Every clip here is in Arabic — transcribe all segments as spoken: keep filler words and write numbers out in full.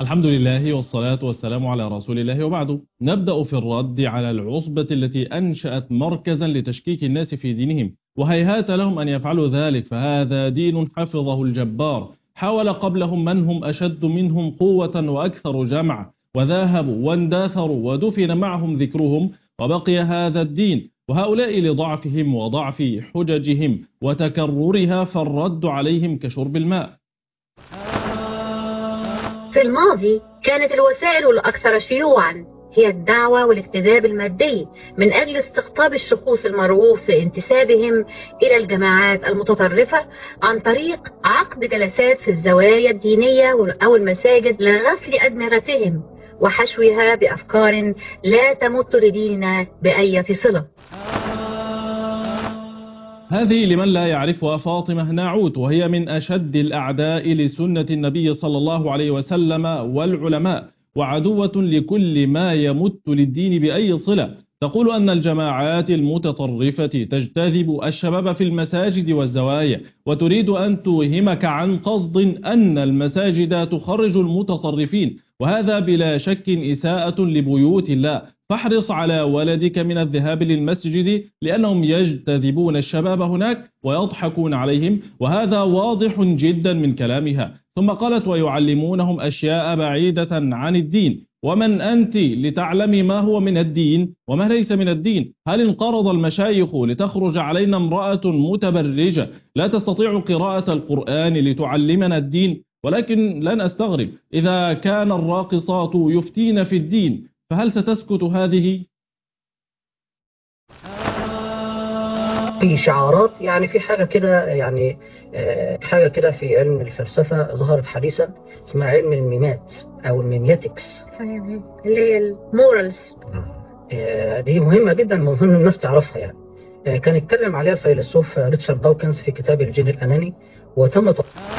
الحمد لله والصلاة والسلام على رسول الله، وبعد نبدأ في الرد على العصبة التي أنشأت مركزا لتشكيك الناس في دينهم، وهيهات لهم أن يفعلوا ذلك، فهذا دين حفظه الجبار. حاول قبلهم من هم أشد منهم قوة وأكثر جمع، وذاهبوا وانداثروا ودفن معهم ذكرهم، وبقي هذا الدين. وهؤلاء لضعفهم وضعف حججهم وتكررها، فالرد عليهم كشرب الماء. في الماضي كانت الوسائل الأكثر شيوعا هي الدعوة والاجتذاب المادي من أجل استقطاب الشخوص المرغوب في انتسابهم إلى الجماعات المتطرفة عن طريق عقد جلسات في الزوايا الدينية أو المساجد لغسل أدمغتهم وحشوها بأفكار لا تمت لديننا بأي صلة. هذه لمن لا يعرفها فاطمة ناعوت، وهي من أشد الأعداء لسنة النبي صلى الله عليه وسلم والعلماء، وعدوة لكل ما يمت للدين بأي صلة. تقول أن الجماعات المتطرفة تجتذب الشباب في المساجد والزوايا، وتريد أن توهمك عن قصد أن المساجد تخرج المتطرفين، وهذا بلا شك إساءة لبيوت الله. فاحرص على ولدك من الذهاب للمسجد، لأنهم يجتذبون الشباب هناك ويضحكون عليهم، وهذا واضح جدا من كلامها. ثم قالت: ويعلمونهم أشياء بعيدة عن الدين. ومن أنت لتعلمي ما هو من الدين وما ليس من الدين؟ هل انقرض المشايخ لتخرج علينا امرأة متبرجة لا تستطيع قراءة القرآن لتعلمنا الدين؟ ولكن لن أستغرب إذا كان الراقصات يفتين في الدين، فهل ستسكت هذه؟ في شعارات، يعني في حاجة كده، يعني حاجة كده في علم الفلسفة ظهرت حديثا اسمها علم الميمات أو الميمياتكس، اللي هي المورالز. دي مهمة جدا، مهم الناس تعرفها. يعني كان يتكلم عليها الفيلسوف ريتشارد دوكنز في كتاب الجين الأناني، وتم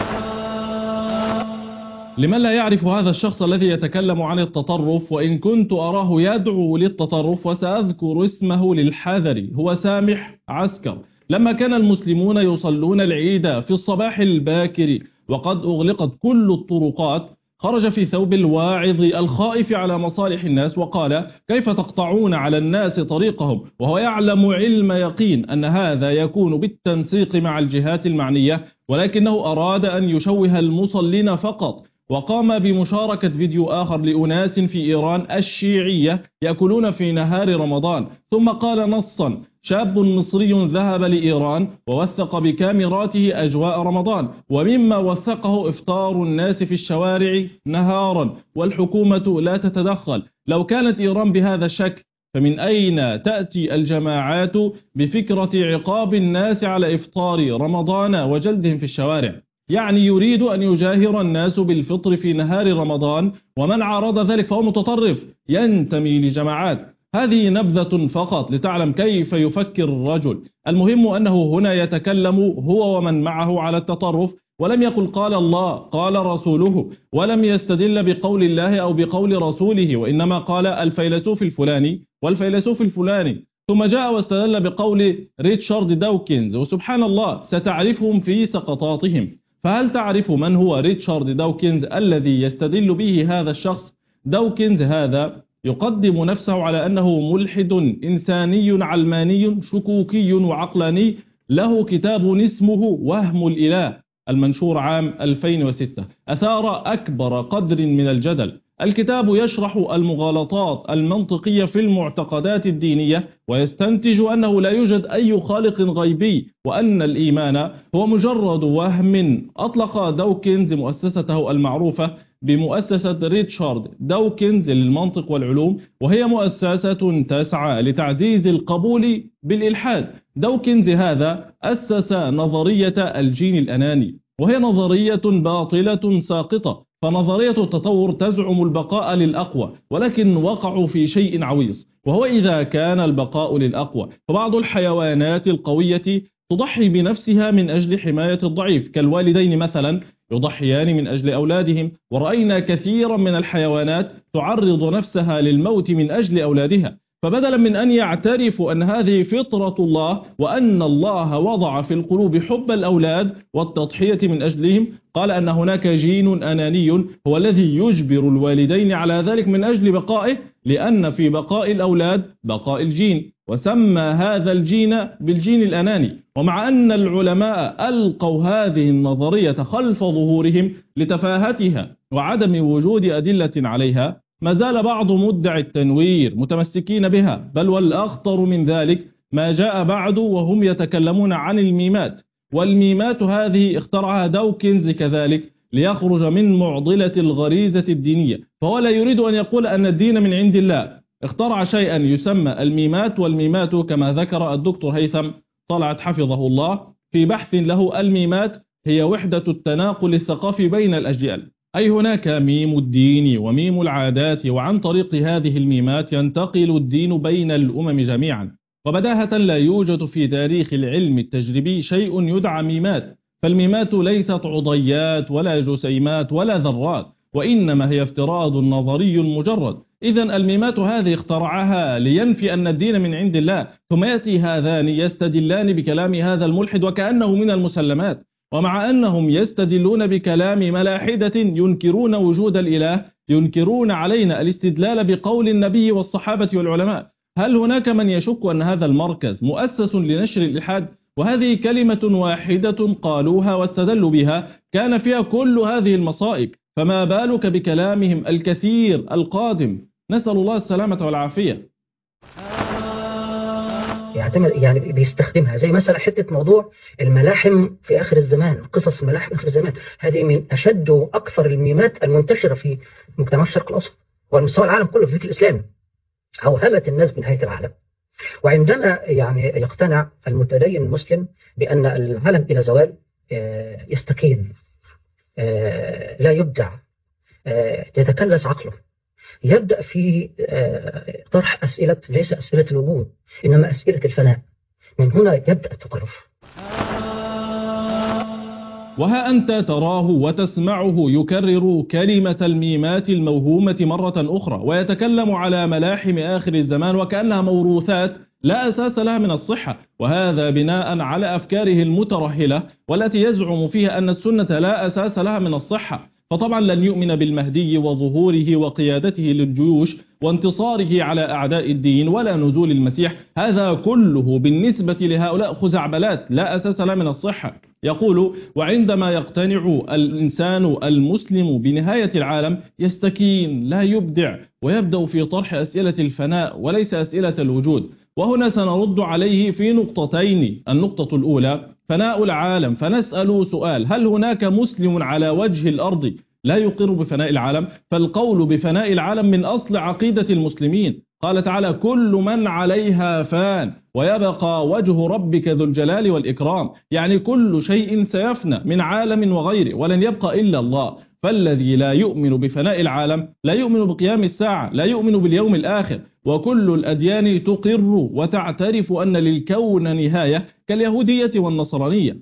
لمن لا يعرف هذا الشخص الذي يتكلم عن التطرف، وإن كنت أراه يدعو للتطرف وسأذكر اسمه للحذر، هو سامح عسكر. لما كان المسلمون يصلون العيد في الصباح الباكر وقد أغلقت كل الطرقات، خرج في ثوب الواعظ الخائف على مصالح الناس وقال: كيف تقطعون على الناس طريقهم؟ وهو يعلم علم يقين أن هذا يكون بالتنسيق مع الجهات المعنية، ولكنه أراد أن يشوه المصلين فقط. وقام بمشاركة فيديو آخر لأناس في إيران الشيعية يأكلون في نهار رمضان، ثم قال نصا: شاب مصري ذهب لإيران ووثق بكاميراته أجواء رمضان، ومما وثقه إفطار الناس في الشوارع نهارا والحكومة لا تتدخل. لو كانت إيران بهذا الشكل، فمن أين تأتي الجماعات بفكرة عقاب الناس على إفطار رمضان وجلدهم في الشوارع؟ يعني يريد أن يجاهر الناس بالفطر في نهار رمضان، ومن عارض ذلك فهو متطرف ينتمي لجماعات. هذه نبذة فقط لتعلم كيف يفكر الرجل. المهم أنه هنا يتكلم هو ومن معه على التطرف، ولم يقل قال الله قال رسوله، ولم يستدل بقول الله أو بقول رسوله، وإنما قال الفيلسوف الفلاني والفيلسوف الفلاني، ثم جاء واستدل بقول ريتشارد داوكنز. وسبحان الله ستعرفهم في سقطاتهم. فهل تعرف من هو ريتشارد داوكنز الذي يستدل به هذا الشخص؟ داوكنز هذا يقدم نفسه على أنه ملحد إنساني علماني شكوكي وعقلاني، له كتاب اسمه وهم الإله المنشور عام ألفين وستة، أثار أكبر قدر من الجدل. الكتاب يشرح المغالطات المنطقية في المعتقدات الدينية، ويستنتج أنه لا يوجد أي خالق غيبي، وأن الإيمان هو مجرد وهم. أطلق داوكنز مؤسسته المعروفة بمؤسسة ريتشارد داوكنز للمنطق والعلوم، وهي مؤسسة تسعى لتعزيز القبول بالإلحاد. داوكنز هذا أسس نظرية الجين الأناني، وهي نظرية باطلة ساقطة. فنظرية التطور تزعم البقاء للأقوى، ولكن وقعوا في شيء عويص، وهو إذا كان البقاء للأقوى، فبعض الحيوانات القوية تضحي بنفسها من أجل حماية الضعيف، كالوالدين مثلا يضحيان من أجل أولادهم، ورأينا كثيرا من الحيوانات تعرض نفسها للموت من أجل أولادها. فبدلا من أن يعترفوا أن هذه فطرة الله وأن الله وضع في القلوب حب الأولاد والتضحية من أجلهم، قال أن هناك جين أناني هو الذي يجبر الوالدين على ذلك من أجل بقائه، لأن في بقاء الأولاد بقاء الجين، وسمى هذا الجين بالجين الأناني. ومع أن العلماء ألقوا هذه النظرية خلف ظهورهم لتفاهتها وعدم وجود أدلة عليها، ما زال بعض مدعي التنوير متمسكين بها، بل والأخطر من ذلك ما جاء بعد وهم يتكلمون عن الميمات. والميمات هذه اخترعها دوكنز كذلك ليخرج من معضلة الغريزة الدينية، فهو لا يريد أن يقول أن الدين من عند الله، اخترع شيئا يسمى الميمات. والميمات كما ذكر الدكتور هيثم طلعت حفظه الله في بحث له، الميمات هي وحدة التناقل الثقافي بين الأجيال، أي هناك ميم الدين وميم العادات، وعن طريق هذه الميمات ينتقل الدين بين الأمم جميعا. وبداهة لا يوجد في تاريخ العلم التجريبي شيء يدعى ميمات، فالميمات ليست عضيات ولا جسيمات ولا ذرات، وإنما هي افتراض نظري مجرد. إذن الميمات هذه اخترعها لينفي أن الدين من عند الله، ثم يأتي هذان يستدلان بكلام هذا الملحد وكأنه من المسلمات، ومع أنهم يستدلون بكلام ملاحدة ينكرون وجود الإله، ينكرون علينا الاستدلال بقول النبي والصحابة والعلماء. هل هناك من يشك أن هذا المركز مؤسس لنشر الإلحاد؟ وهذه كلمة واحدة قالوها واستدلوا بها كان فيها كل هذه المصائب، فما بالك بكلامهم الكثير القادم؟ نسأل الله السلامة والعافية. يعتمد يعني بيستخدمها زي مثلا حتة موضوع الملاحم في آخر الزمان، قصص الملاحم آخر الزمان، هذه من أشد وأكثر الميمات المنتشرة في مجتمع الشرق الأوسط والمستوى العالم كله في الفكر الإسلامي، أوهمت الناس بنهاية العالم. وعندما يعني يقتنع المتدين المسلم بأن العالم إلى زوال يستكين، لا يبدع، يتكلس عقله، يبدأ في طرح أسئلة ليس أسئلة الوجود إنما أسئلة الفناء. من هنا يبدأ التطرف. وها أنت تراه وتسمعه يكرر كلمة الميمات الموهومة مرة أخرى، ويتكلم على ملاحم آخر الزمان وكأنها موروثات لا أساس لها من الصحة، وهذا بناء على أفكاره المترهلة والتي يزعم فيها أن السنة لا أساس لها من الصحة. فطبعا لن يؤمن بالمهدي وظهوره وقيادته للجيوش وانتصاره على أعداء الدين ولا نزول المسيح، هذا كله بالنسبة لهؤلاء خزعبلات لا أساس لها من الصحة. يقول: وعندما يقتنع الإنسان المسلم بنهاية العالم يستكين لا يبدع، ويبدأ في طرح أسئلة الفناء وليس أسئلة الوجود. وهنا سنرد عليه في نقطتين. النقطة الأولى فناء العالم، فنسأل سؤال: هل هناك مسلم على وجه الأرض لا يقر بفناء العالم؟ فالقول بفناء العالم من أصل عقيدة المسلمين. قال تعالى: كل من عليها فان ويبقى وجه ربك ذو الجلال والإكرام، يعني كل شيء سيفنى من عالم وغيره ولن يبقى إلا الله. فالذي لا يؤمن بفناء العالم لا يؤمن بقيام الساعة، لا يؤمن باليوم الآخر. وكل الأديان تقر وتعترف أن للكون نهاية كاليهودية والنصرانية،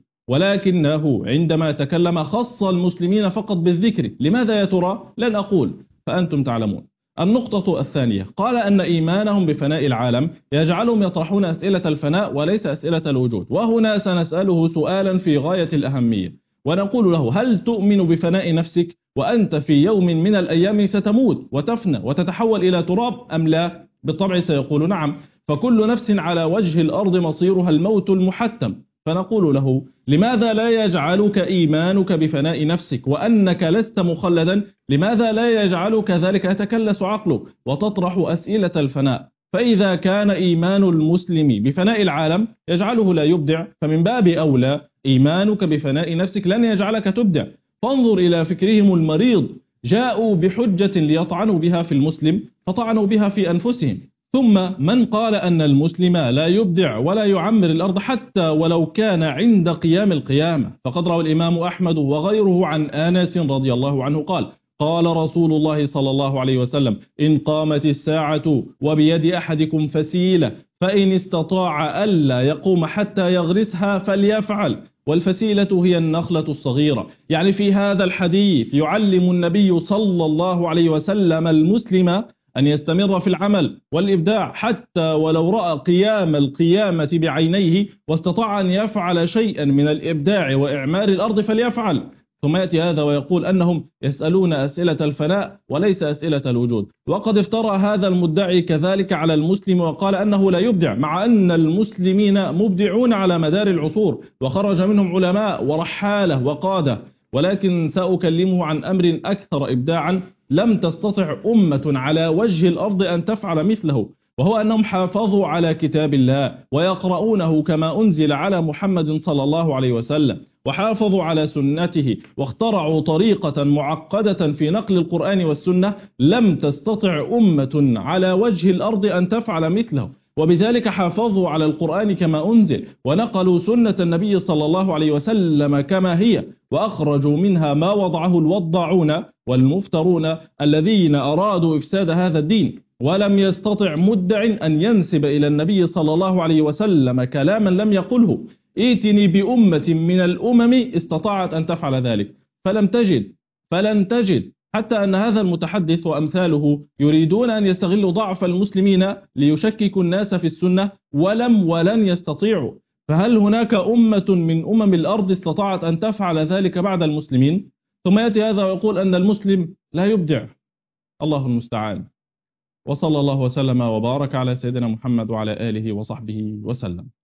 ولكنه عندما تكلم خص المسلمين فقط بالذكر. لماذا يا ترى؟ لن أقول، فأنتم تعلمون. النقطة الثانية قال أن إيمانهم بفناء العالم يجعلهم يطرحون أسئلة الفناء وليس أسئلة الوجود. وهنا سنسأله سؤالا في غاية الأهمية ونقول له: هل تؤمن بفناء نفسك وأنت في يوم من الأيام ستموت وتفنى وتتحول إلى تراب أم لا؟ بالطبع سيقول نعم، فكل نفس على وجه الأرض مصيرها الموت المحتم. فنقول له: لماذا لا يجعلك إيمانك بفناء نفسك وأنك لست مخلدا؟ لماذا لا يجعلك ذلك يتكلس عقلك وتطرح أسئلة الفناء؟ فإذا كان إيمان المسلم بفناء العالم يجعله لا يبدع، فمن باب أولى إيمانك بفناء نفسك لن يجعلك تبدع. فانظر إلى فكرهم المريض، جاءوا بحجة ليطعنوا بها في المسلم فطعنوا بها في أنفسهم. ثم من قال أن المسلم لا يبدع ولا يعمر الأرض حتى ولو كان عند قيام القيامة؟ فقد روى الإمام أحمد وغيره عن أنس رضي الله عنه قال: قال رسول الله صلى الله عليه وسلم: إن قامت الساعة وبيد أحدكم فسيلة فإن استطاع ألا يقوم حتى يغرسها فليفعل، والفسيلة هي النخلة الصغيرة. يعني في هذا الحديث يعلم النبي صلى الله عليه وسلم المسلم أن يستمر في العمل والإبداع حتى ولو رأى قيام القيامة بعينيه واستطاع أن يفعل شيئا من الإبداع وإعمار الأرض فليفعل. ثم يأتي هذا ويقول أنهم يسألون أسئلة الفناء وليس أسئلة الوجود. وقد افترى هذا المدعي كذلك على المسلم وقال أنه لا يبدع، مع أن المسلمين مبدعون على مدار العصور وخرج منهم علماء ورحالة وقادة. ولكن سأكلمه عن أمر أكثر إبداعا لم تستطع أمة على وجه الأرض أن تفعل مثله، وهو أنهم حافظوا على كتاب الله ويقرؤونه كما أنزل على محمد صلى الله عليه وسلم، وحافظوا على سنته، واخترعوا طريقة معقدة في نقل القرآن والسنة لم تستطع أمة على وجه الأرض أن تفعل مثله. وبذلك حافظوا على القرآن كما أنزل، ونقلوا سنة النبي صلى الله عليه وسلم كما هي، وأخرجوا منها ما وضعه الوضاعون والمفترون الذين أرادوا إفساد هذا الدين. ولم يستطع مدع أن ينسب إلى النبي صلى الله عليه وسلم كلاما لم يقله. ائتني بأمة من الأمم استطاعت أن تفعل ذلك، فلم تجد فلن تجد، حتى أن هذا المتحدث وأمثاله يريدون أن يستغلوا ضعف المسلمين ليشككوا الناس في السنة، ولم ولن يستطيعوا. فهل هناك أمة من أمم الأرض استطاعت أن تفعل ذلك بعد المسلمين؟ ثم يأتي هذا ويقول أن المسلم لا يبدع. الله المستعان. وصلى الله وسلم وبارك على سيدنا محمد وعلى آله وصحبه وسلم.